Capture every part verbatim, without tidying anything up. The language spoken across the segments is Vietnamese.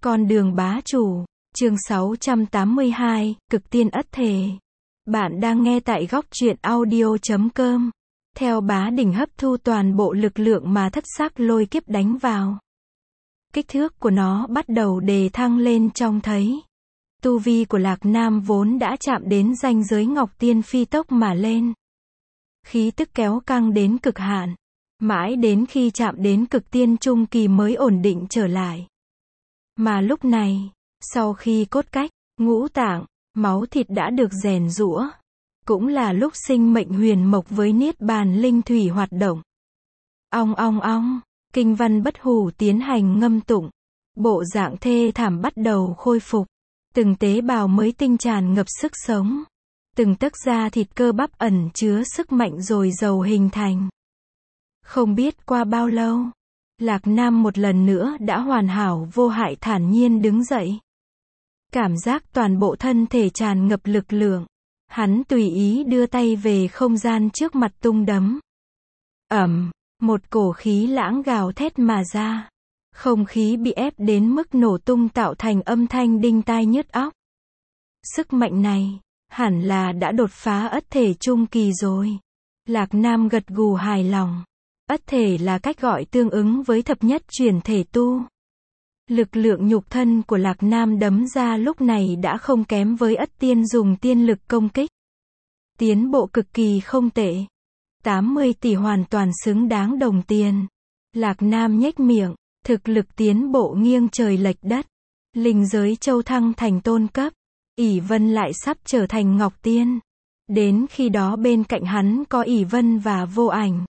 Con đường bá chủ, chương sáu trăm tám mươi hai, Cực tiên ất thể. Bạn đang nghe tại góc truyện audio chấm com. Theo bá đỉnh hấp thu toàn bộ lực lượng mà thất sắc lôi kiếp đánh vào. Kích thước của nó bắt đầu đề thăng lên trông thấy. Tu vi của Lạc Nam vốn đã chạm đến ranh giới Ngọc Tiên phi tốc mà lên. Khí tức kéo căng đến cực hạn. Mãi đến khi chạm đến cực tiên trung kỳ mới ổn định trở lại. Mà lúc này, sau khi cốt cách, ngũ tạng, máu thịt đã được rèn giũa, cũng là lúc sinh mệnh huyền mộc với niết bàn linh thủy hoạt động. Ong ong ong, kinh văn bất hủ tiến hành ngâm tụng, bộ dạng thê thảm bắt đầu khôi phục, từng tế bào mới tinh tràn ngập sức sống, từng tấc da thịt cơ bắp ẩn chứa sức mạnh dồi dào hình thành. Không biết qua bao lâu, Lạc Nam một lần nữa đã hoàn hảo vô hại thản nhiên đứng dậy. Cảm giác toàn bộ thân thể tràn ngập lực lượng. Hắn tùy ý đưa tay về không gian trước mặt tung đấm. Ầm, một cổ khí lãng gào thét mà ra. Không khí bị ép đến mức nổ tung tạo thành âm thanh đinh tai nhức óc. Sức mạnh này, hẳn là đã đột phá ất thể trung kỳ rồi. Lạc Nam gật gù hài lòng. Ất thể là cách gọi tương ứng với thập nhất chuyển thể tu. Lực lượng nhục thân của Lạc Nam đấm ra lúc này đã không kém với ất tiên dùng tiên lực công kích. Tiến bộ cực kỳ không tệ. tám mươi tỷ hoàn toàn xứng đáng đồng tiền. Lạc Nam nhếch miệng, thực lực tiến bộ nghiêng trời lệch đất. Linh giới châu thăng thành tôn cấp. ỷ Vân lại sắp trở thành Ngọc Tiên. Đến khi đó bên cạnh hắn có ỷ Vân và Vô Ảnh.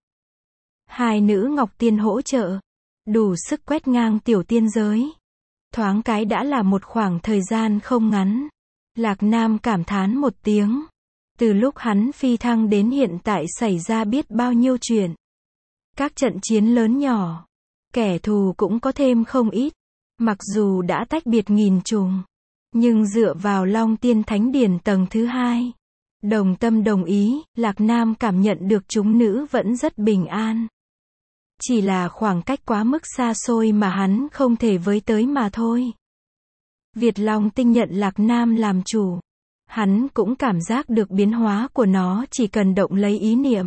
Hai nữ Ngọc Tiên hỗ trợ, đủ sức quét ngang tiểu tiên giới. Thoáng cái đã là một khoảng thời gian không ngắn. Lạc Nam cảm thán một tiếng. Từ lúc hắn phi thăng đến hiện tại xảy ra biết bao nhiêu chuyện. Các trận chiến lớn nhỏ, kẻ thù cũng có thêm không ít. Mặc dù đã tách biệt nghìn trùng, nhưng dựa vào Long Tiên Thánh Điển tầng thứ hai, đồng tâm đồng ý, Lạc Nam cảm nhận được chúng nữ vẫn rất bình an. Chỉ là khoảng cách quá mức xa xôi mà hắn không thể với tới mà thôi. Việt Long Tinh nhận Lạc Nam làm chủ. Hắn cũng cảm giác được biến hóa của nó chỉ cần động lấy ý niệm.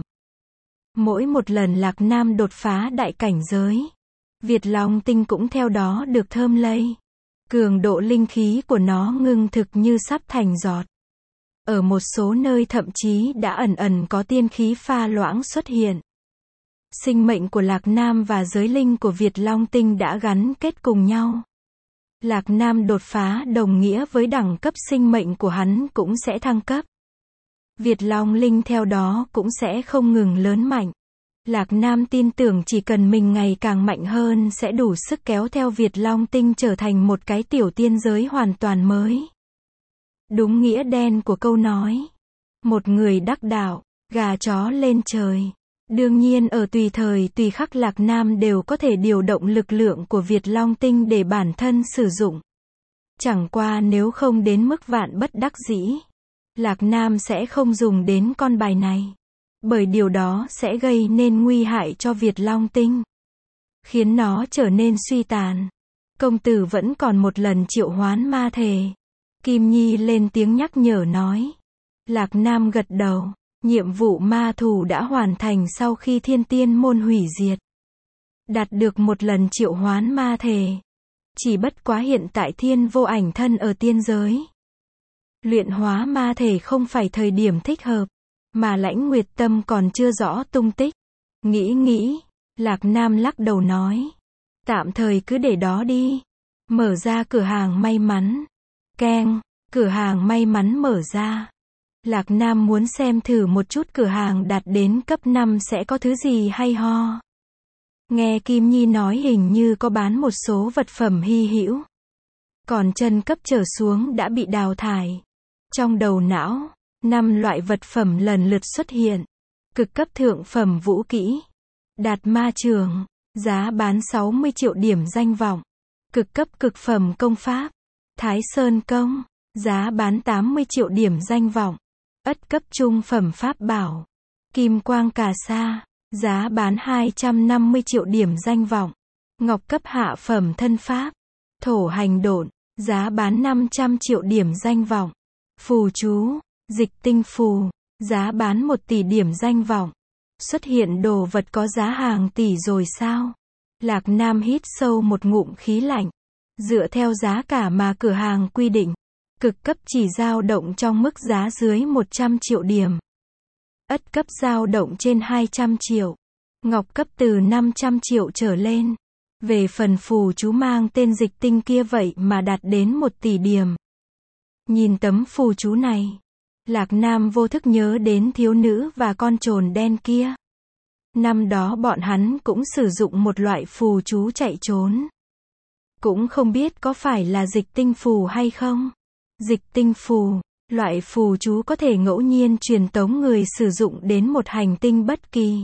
Mỗi một lần Lạc Nam đột phá đại cảnh giới, Việt Long Tinh cũng theo đó được thơm lây. Cường độ linh khí của nó ngưng thực như sắp thành giọt. Ở một số nơi thậm chí đã ẩn ẩn có tiên khí pha loãng xuất hiện. Sinh mệnh của Lạc Nam và giới linh của Việt Long Tinh đã gắn kết cùng nhau. Lạc Nam đột phá đồng nghĩa với đẳng cấp sinh mệnh của hắn cũng sẽ thăng cấp. Việt Long Linh theo đó cũng sẽ không ngừng lớn mạnh. Lạc Nam tin tưởng chỉ cần mình ngày càng mạnh hơn sẽ đủ sức kéo theo Việt Long Tinh trở thành một cái tiểu tiên giới hoàn toàn mới. Đúng nghĩa đen của câu nói. Một người đắc đạo, gà chó lên trời. Đương nhiên ở tùy thời tùy khắc Lạc Nam đều có thể điều động lực lượng của Việt Long Tinh để bản thân sử dụng. Chẳng qua nếu không đến mức vạn bất đắc dĩ, Lạc Nam sẽ không dùng đến con bài này. Bởi điều đó sẽ gây nên nguy hại cho Việt Long Tinh, khiến nó trở nên suy tàn. Công tử vẫn còn một lần triệu hoán ma thể. Kim Nhi lên tiếng nhắc nhở nói. Lạc Nam gật đầu. Nhiệm vụ ma thủ đã hoàn thành sau khi thiên tiên môn hủy diệt. Đạt được một lần triệu hoán ma thể. Chỉ bất quá hiện tại thiên vô ảnh thân ở tiên giới. Luyện hóa ma thể không phải thời điểm thích hợp. Mà Lãnh Nguyệt Tâm còn chưa rõ tung tích. Nghĩ nghĩ, Lạc Nam lắc đầu nói. Tạm thời cứ để đó đi. Mở ra cửa hàng may mắn. Keng, cửa hàng may mắn mở ra. Lạc Nam muốn xem thử một chút cửa hàng đạt đến cấp năm sẽ có thứ gì hay ho. Nghe Kim Nhi nói hình như có bán một số vật phẩm hy hữu. Còn chân cấp trở xuống đã bị đào thải. Trong đầu não, năm loại vật phẩm lần lượt xuất hiện. Cực cấp thượng phẩm vũ kỹ. Đạt ma trường, giá bán sáu mươi triệu điểm danh vọng. Cực cấp cực phẩm công pháp. Thái Sơn công, giá bán tám mươi triệu điểm danh vọng. Ất cấp trung phẩm pháp bảo. Kim quang cà sa, giá bán hai trăm năm mươi triệu điểm danh vọng. Ngọc cấp hạ phẩm thân pháp. Thổ hành độn, giá bán năm trăm triệu điểm danh vọng. Phù chú, dịch tinh phù, giá bán một tỷ điểm danh vọng. Xuất hiện đồ vật có giá hàng tỷ rồi sao? Lạc Nam hít sâu một ngụm khí lạnh. Dựa theo giá cả mà cửa hàng quy định, cực cấp chỉ dao động trong mức giá dưới một trăm triệu điểm. Ất cấp dao động trên hai trăm triệu. Ngọc cấp từ năm trăm triệu trở lên. Về phần phù chú mang tên dịch tinh kia vậy mà đạt đến một tỷ điểm. Nhìn tấm phù chú này, Lạc Nam vô thức nhớ đến thiếu nữ và con trồn đen kia. Năm đó bọn hắn cũng sử dụng một loại phù chú chạy trốn. Cũng không biết có phải là dịch tinh phù hay không. Dịch tinh phù, loại phù chú có thể ngẫu nhiên truyền tống người sử dụng đến một hành tinh bất kỳ.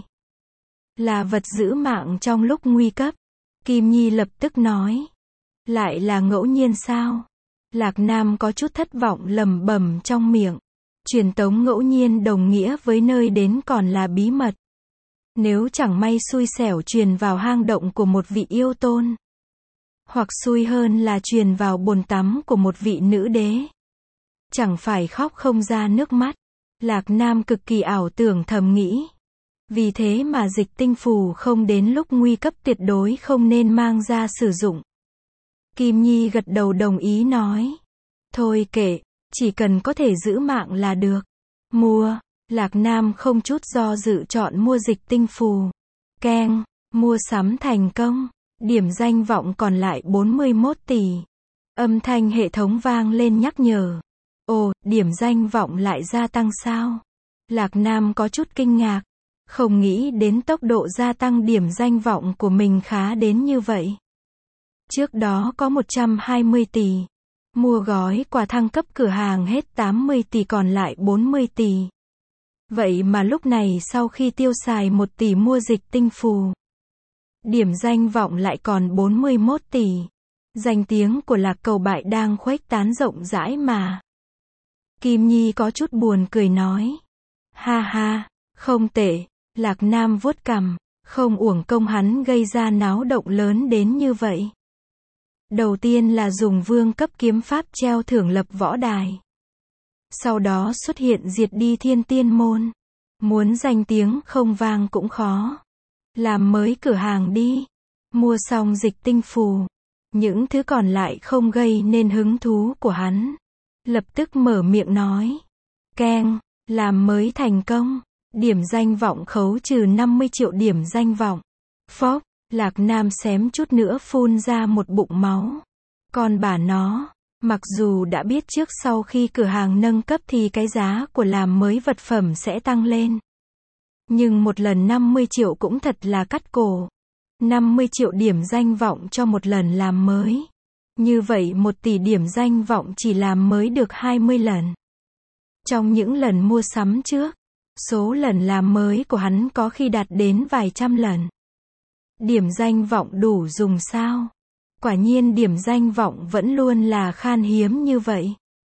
Là vật giữ mạng trong lúc nguy cấp. Kim Nhi lập tức nói. Lại là ngẫu nhiên sao? Lạc Nam có chút thất vọng lẩm bẩm trong miệng. Truyền tống ngẫu nhiên đồng nghĩa với nơi đến còn là bí mật. Nếu chẳng may xui xẻo truyền vào hang động của một vị yêu tôn. Hoặc xui hơn là truyền vào bồn tắm của một vị nữ đế. Chẳng phải khóc không ra nước mắt. Lạc Nam cực kỳ ảo tưởng thầm nghĩ. Vì thế mà dịch tinh phù không đến lúc nguy cấp tuyệt đối không nên mang ra sử dụng. Kim Nhi gật đầu đồng ý nói. Thôi kệ, chỉ cần có thể giữ mạng là được. Mua, Lạc Nam không chút do dự chọn mua dịch tinh phù. Keng, mua sắm thành công. Điểm danh vọng còn lại bốn mươi mốt tỷ. Âm thanh hệ thống vang lên nhắc nhở. Ồ, điểm danh vọng lại gia tăng sao? Lạc Nam có chút kinh ngạc. Không nghĩ đến tốc độ gia tăng điểm danh vọng của mình khá đến như vậy. Trước đó có một trăm hai mươi tỷ. Mua gói quà thăng cấp cửa hàng hết tám mươi tỷ còn lại bốn mươi tỷ. Vậy mà lúc này sau khi tiêu xài một tỷ mua dịch tinh phù, điểm danh vọng lại còn bốn mươi mốt tỷ. Danh tiếng của Lạc Cầu Bại đang khuếch tán rộng rãi mà. Kim Nhi có chút buồn cười nói. Ha ha, không tệ. Lạc Nam vuốt cằm, không uổng công hắn gây ra náo động lớn đến như vậy. Đầu tiên là dùng vương cấp kiếm pháp treo thưởng lập võ đài. Sau đó xuất hiện diệt đi thiên tiên môn. Muốn danh tiếng không vang cũng khó. Làm mới cửa hàng đi. Mua xong dịch tinh phù. Những thứ còn lại không gây nên hứng thú của hắn. Lập tức mở miệng nói. Keng, làm mới thành công. Điểm danh vọng khấu trừ năm mươi triệu điểm danh vọng. Phốc, Lạc Nam xém chút nữa phun ra một bụng máu. Còn bà nó, mặc dù đã biết trước sau khi cửa hàng nâng cấp thì cái giá của làm mới vật phẩm sẽ tăng lên. Nhưng một lần năm mươi triệu cũng thật là cắt cổ. năm mươi triệu điểm danh vọng cho một lần làm mới. Như vậy một tỷ điểm danh vọng chỉ làm mới được hai mươi lần. Trong những lần mua sắm trước, số lần làm mới của hắn có khi đạt đến vài trăm lần. Điểm danh vọng đủ dùng sao? Quả nhiên điểm danh vọng vẫn luôn là khan hiếm như vậy.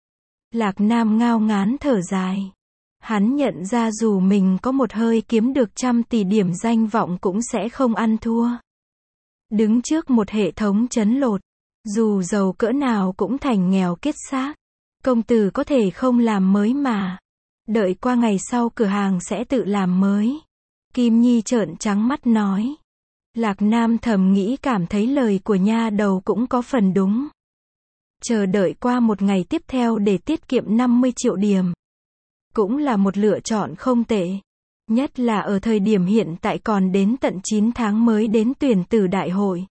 Lạc Nam ngao ngán thở dài. Hắn nhận ra dù mình có một hơi kiếm được trăm tỷ điểm danh vọng cũng sẽ không ăn thua. Đứng trước một hệ thống trấn lột, dù giàu cỡ nào cũng thành nghèo kiết xác. Công tử có thể không làm mới mà. Đợi qua ngày sau cửa hàng sẽ tự làm mới. Kim Nhi trợn trắng mắt nói. Lạc Nam thầm nghĩ cảm thấy lời của nha đầu cũng có phần đúng. Chờ đợi qua một ngày tiếp theo để tiết kiệm năm mươi triệu điểm. Cũng là một lựa chọn không tệ. Nhất là ở thời điểm hiện tại còn đến tận chín tháng mới đến tuyển tử đại hội.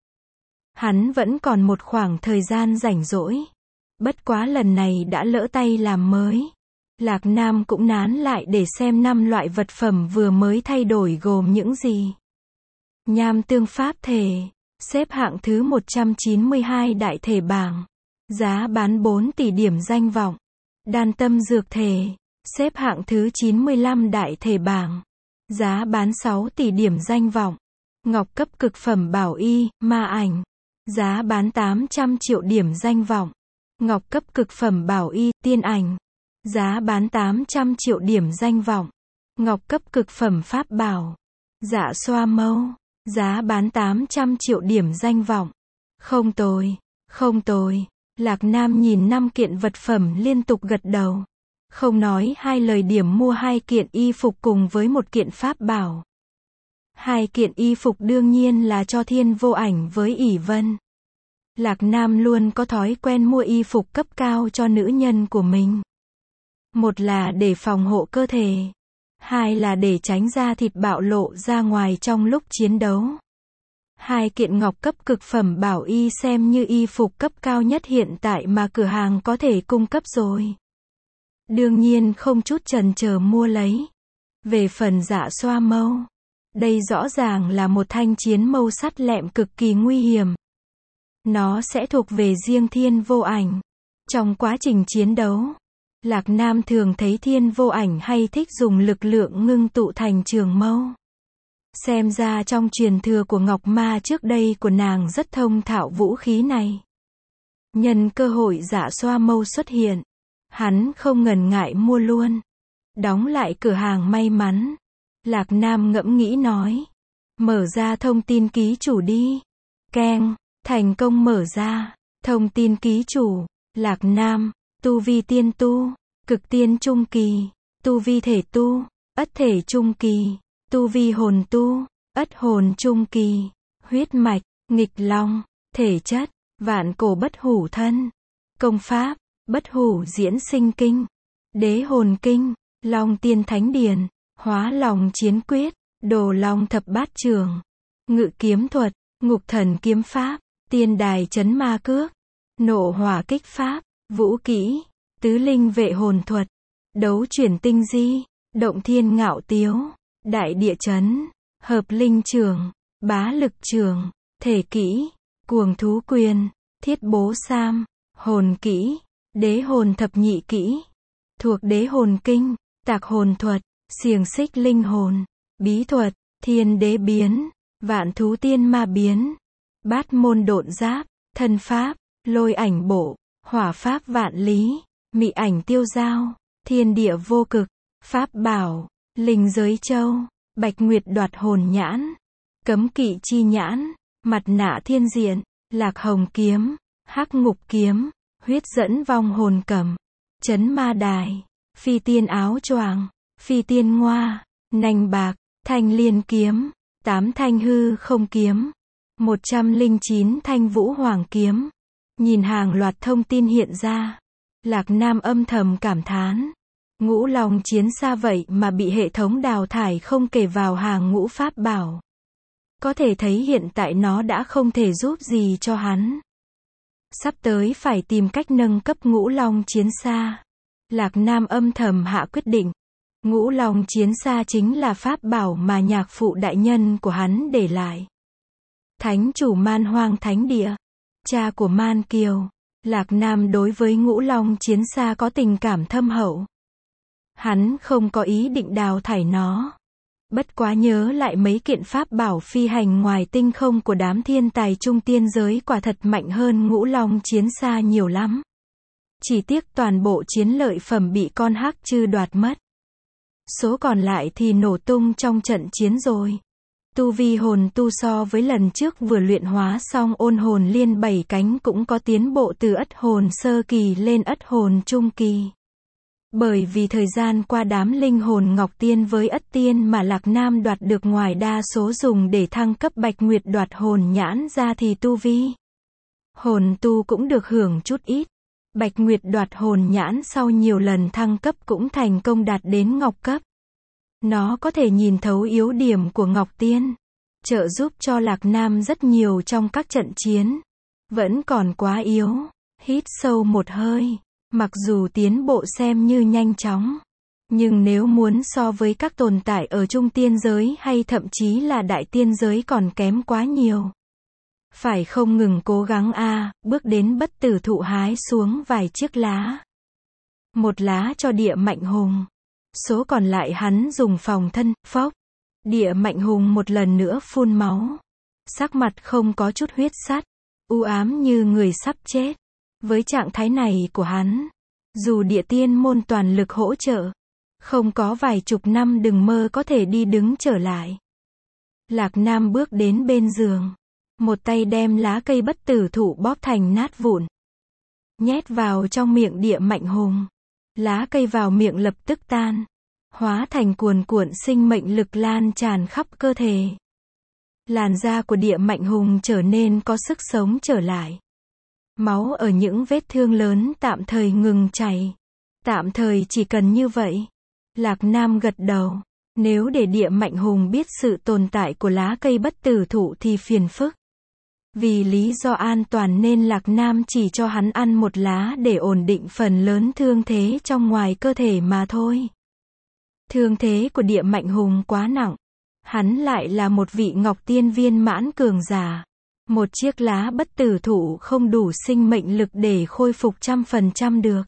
Hắn vẫn còn một khoảng thời gian rảnh rỗi. Bất quá lần này đã lỡ tay làm mới. Lạc Nam cũng nán lại để xem năm loại vật phẩm vừa mới thay đổi gồm những gì. Nham tương pháp thể, xếp hạng thứ một trăm chín mươi hai đại thể bảng. Giá bán bốn tỷ điểm danh vọng. Đan tâm dược thể, xếp hạng thứ chín mươi lăm đại thể bảng. Giá bán sáu tỷ điểm danh vọng. Ngọc cấp cực phẩm bảo y, ma ảnh. Giá bán tám trăm triệu điểm danh vọng. Ngọc cấp cực phẩm bảo y, tiên ảnh. Giá bán tám trăm triệu điểm danh vọng. Ngọc cấp cực phẩm pháp bảo. Dạ xoa mâu. Giá bán tám trăm triệu điểm danh vọng. Không tồi. Không tồi. Lạc Nam nhìn năm kiện vật phẩm liên tục gật đầu. Không nói hai lời điểm mua hai kiện y phục cùng với một kiện pháp bảo. Hai kiện y phục đương nhiên là cho Thiên Vô Ảnh với ỷ Vân. Lạc Nam luôn có thói quen mua y phục cấp cao cho nữ nhân của mình. Một là để phòng hộ cơ thể. Hai là để tránh da thịt bạo lộ ra ngoài trong lúc chiến đấu. Hai kiện ngọc cấp cực phẩm bảo y xem như y phục cấp cao nhất hiện tại mà cửa hàng có thể cung cấp rồi. Đương nhiên không chút chần chờ mua lấy. Về phần dạ xoa mâu, đây rõ ràng là một thanh chiến mâu sắt lẹm cực kỳ nguy hiểm. Nó sẽ thuộc về riêng Thiên Vô Ảnh. Trong quá trình chiến đấu, Lạc Nam thường thấy Thiên Vô Ảnh hay thích dùng lực lượng ngưng tụ thành trường mâu. Xem ra trong truyền thừa của Ngọc Ma trước đây của nàng rất thông thạo vũ khí này. Nhân cơ hội dạ xoa mâu xuất hiện, hắn không ngần ngại mua luôn. Đóng lại cửa hàng may mắn, Lạc Nam ngẫm nghĩ nói. Mở ra thông tin ký chủ đi. Keng, thành công mở ra. Thông tin ký chủ, Lạc Nam, tu vi tiên tu, cực tiên trung kỳ, tu vi thể tu, ất thể trung kỳ, tu vi hồn tu, ất hồn trung kỳ, huyết mạch, nghịch long, thể chất, vạn cổ bất hủ thân, công pháp, bất hủ diễn sinh kinh, đế hồn kinh, long tiên thánh điển, hóa long chiến quyết, đồ long thập bát trường, ngự kiếm thuật, ngục thần kiếm pháp, tiên đài chấn ma cước, nộ hỏa kích pháp, vũ kỹ, tứ linh vệ hồn thuật, đấu chuyển tinh di, động thiên ngạo tiếu, đại địa chấn, hợp linh trường, bá lực trường, thể kỹ, cuồng thú quyền, thiết bố sam, hồn kỹ, đế hồn thập nhị kỹ, thuộc đế hồn kinh, tạc hồn thuật, xiềng xích linh hồn, bí thuật, thiên đế biến, vạn thú tiên ma biến, bát môn độn giáp, thân pháp, lôi ảnh bộ, hỏa pháp vạn lý, mị ảnh tiêu giao, thiên địa vô cực, pháp bảo, linh giới châu, bạch nguyệt đoạt hồn nhãn, cấm kỵ chi nhãn, mặt nạ thiên diện, lạc hồng kiếm, hắc ngục kiếm, huyết dẫn vong hồn cầm, chấn ma đài, phi tiên áo choàng, phi tiên ngoa, nành bạc, thanh liên kiếm, tám thanh hư không kiếm, một trăm lẻ chín thanh vũ hoàng kiếm. Nhìn hàng loạt thông tin hiện ra, Lạc Nam âm thầm cảm thán. Ngũ Long chiến xa vậy mà bị hệ thống đào thải không kể vào hàng ngũ pháp bảo. Có thể thấy hiện tại nó đã không thể giúp gì cho hắn. Sắp tới phải tìm cách nâng cấp Ngũ Long chiến xa. Lạc Nam âm thầm hạ quyết định. Ngũ Long chiến xa chính là pháp bảo mà nhạc phụ đại nhân của hắn để lại. Thánh chủ Man Hoang Thánh Địa, cha của Man Kiều, Lạc Nam đối với Ngũ Long chiến xa có tình cảm thâm hậu. Hắn không có ý định đào thải nó. Bất quá nhớ lại mấy kiện pháp bảo phi hành ngoài tinh không của đám thiên tài trung tiên giới quả thật mạnh hơn Ngũ Long chiến xa nhiều lắm. Chỉ tiếc toàn bộ chiến lợi phẩm bị con hắc chư đoạt mất. Số còn lại thì nổ tung trong trận chiến rồi. Tu vi hồn tu so với lần trước vừa luyện hóa xong ôn hồn liên bảy cánh cũng có tiến bộ từ ất hồn sơ kỳ lên ất hồn trung kỳ. Bởi vì thời gian qua đám linh hồn ngọc tiên với ất tiên mà Lạc Nam đoạt được ngoài đa số dùng để thăng cấp bạch nguyệt đoạt hồn nhãn ra thì tu vi hồn tu cũng được hưởng chút ít. Bạch nguyệt đoạt hồn nhãn sau nhiều lần thăng cấp cũng thành công đạt đến ngọc cấp. Nó có thể nhìn thấu yếu điểm của ngọc tiên, trợ giúp cho Lạc Nam rất nhiều trong các trận chiến. Vẫn còn quá yếu. Hít sâu một hơi. Mặc dù tiến bộ xem như nhanh chóng, nhưng nếu muốn so với các tồn tại ở trung tiên giới hay thậm chí là đại tiên giới còn kém quá nhiều. Phải không ngừng cố gắng a, à, bước đến bất tử thụ hái xuống vài chiếc lá. Một lá cho địa mạnh hùng. Số còn lại hắn dùng phòng thân, phốc. Địa mạnh hùng một lần nữa phun máu. Sắc mặt không có chút huyết sắt, u ám như người sắp chết. Với trạng thái này của hắn, dù địa tiên môn toàn lực hỗ trợ, không có vài chục năm đừng mơ có thể đi đứng trở lại. Lạc Nam bước đến bên giường, một tay đem lá cây bất tử thụ bóp thành nát vụn, nhét vào trong miệng Địa Mạnh Hùng. Lá cây vào miệng lập tức tan, hóa thành cuồn cuộn sinh mệnh lực lan tràn khắp cơ thể. Làn da của Địa Mạnh Hùng trở nên có sức sống trở lại. Máu ở những vết thương lớn tạm thời ngừng chảy. Tạm thời chỉ cần như vậy. Lạc Nam gật đầu. Nếu để Địa Mạnh Hùng biết sự tồn tại của lá cây bất tử thụ thì phiền phức. Vì lý do an toàn nên Lạc Nam chỉ cho hắn ăn một lá để ổn định phần lớn thương thế trong ngoài cơ thể mà thôi. Thương thế của Địa Mạnh Hùng quá nặng. Hắn lại là một vị Ngọc Tiên viên mãn cường giả. Một chiếc lá bất tử thụ không đủ sinh mệnh lực để khôi phục trăm phần trăm được.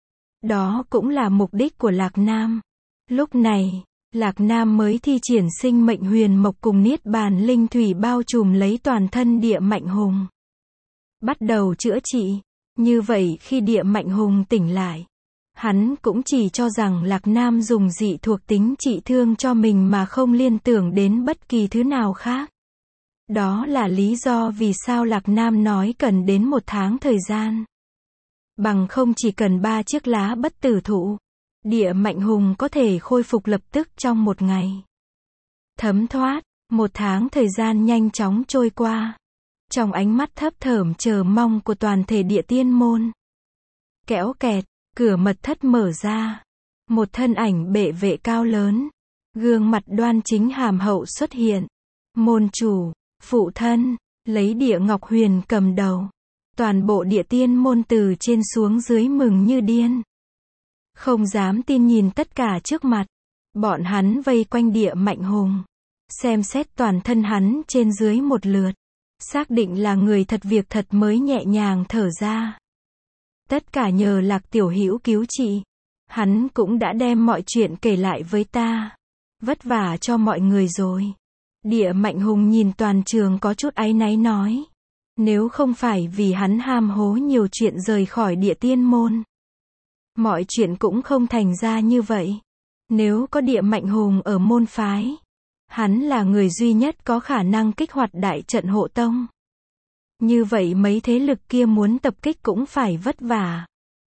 Đó cũng là mục đích của Lạc Nam. Lúc này, Lạc Nam mới thi triển sinh mệnh huyền mộc cùng niết bàn linh thủy bao trùm lấy toàn thân Địa Mạnh Hùng. Bắt đầu chữa trị. Như vậy khi Địa Mạnh Hùng tỉnh lại, hắn cũng chỉ cho rằng Lạc Nam dùng dị thuộc tính trị thương cho mình mà không liên tưởng đến bất kỳ thứ nào khác. Đó là lý do vì sao Lạc Nam nói cần đến một tháng thời gian. Bằng không chỉ cần ba chiếc lá bất tử thụ, Địa Mạnh Hùng có thể khôi phục lập tức trong một ngày. Thấm thoát, một tháng thời gian nhanh chóng trôi qua. Trong ánh mắt thấp thởm chờ mong của toàn thể Địa Tiên môn. Kéo kẹt, cửa mật thất mở ra. Một thân ảnh bệ vệ cao lớn, gương mặt đoan chính hàm hậu xuất hiện. Môn chủ, phụ thân, lấy Địa Ngọc Huyền cầm đầu. Toàn bộ Địa Tiên môn từ trên xuống dưới mừng như điên. Không dám tin nhìn tất cả trước mặt. Bọn hắn vây quanh Địa Mạnh Hùng. Xem xét toàn thân hắn trên dưới một lượt. Xác định là người thật việc thật mới nhẹ nhàng thở ra. Tất cả nhờ Lạc Tiểu Hữu cứu trị. Hắn cũng đã đem mọi chuyện kể lại với ta. Vất vả cho mọi người rồi. Địa Mạnh Hùng nhìn toàn trường có chút áy náy nói. Nếu không phải vì hắn ham hố nhiều chuyện rời khỏi Địa Tiên môn, mọi chuyện cũng không thành ra như vậy. Nếu có Địa Mạnh Hùng ở môn phái, hắn là người duy nhất có khả năng kích hoạt đại trận hộ tông. Như vậy mấy thế lực kia muốn tập kích cũng phải vất vả.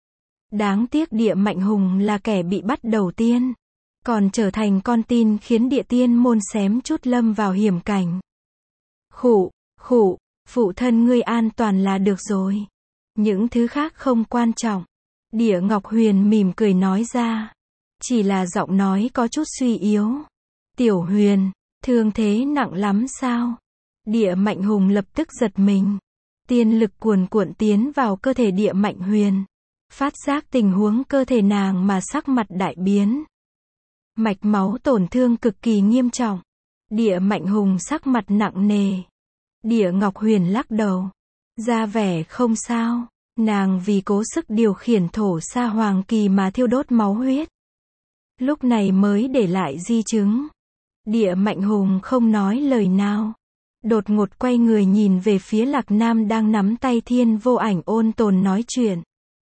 Đáng tiếc Địa Mạnh Hùng là kẻ bị bắt đầu tiên, còn trở thành con tin khiến Địa Tiên môn xém chút lâm vào hiểm cảnh. Khụ, khụ, phụ thân ngươi an toàn là được rồi. Những thứ khác không quan trọng. Địa Ngọc Huyền mỉm cười nói ra. Chỉ là giọng nói có chút suy yếu. Tiểu Huyền, thương thế nặng lắm sao? Địa Mạnh Hùng lập tức giật mình. Tiên lực cuồn cuộn tiến vào cơ thể Địa Mạnh Huyền. Phát giác tình huống cơ thể nàng mà sắc mặt đại biến. Mạch máu tổn thương cực kỳ nghiêm trọng. Địa Mạnh Hùng sắc mặt nặng nề. Địa Ngọc Huyền lắc đầu. Ra vẻ không sao. Nàng vì cố sức điều khiển thổ sa hoàng kỳ mà thiêu đốt máu huyết. Lúc này mới để lại di chứng. Địa Mạnh Hùng không nói lời nào. Đột ngột quay người nhìn về phía Lạc Nam đang nắm tay Thiên Vô Ảnh ôn tồn nói chuyện.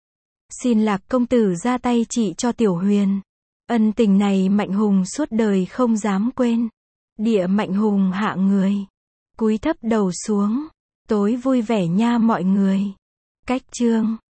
Xin Lạc công tử ra tay trị cho Tiểu Huyền. Ân tình này Mạnh Hùng suốt đời không dám quên. Địa Mạnh Hùng hạ người. Cúi thấp đầu xuống. Tối vui vẻ nha mọi người. Cách chương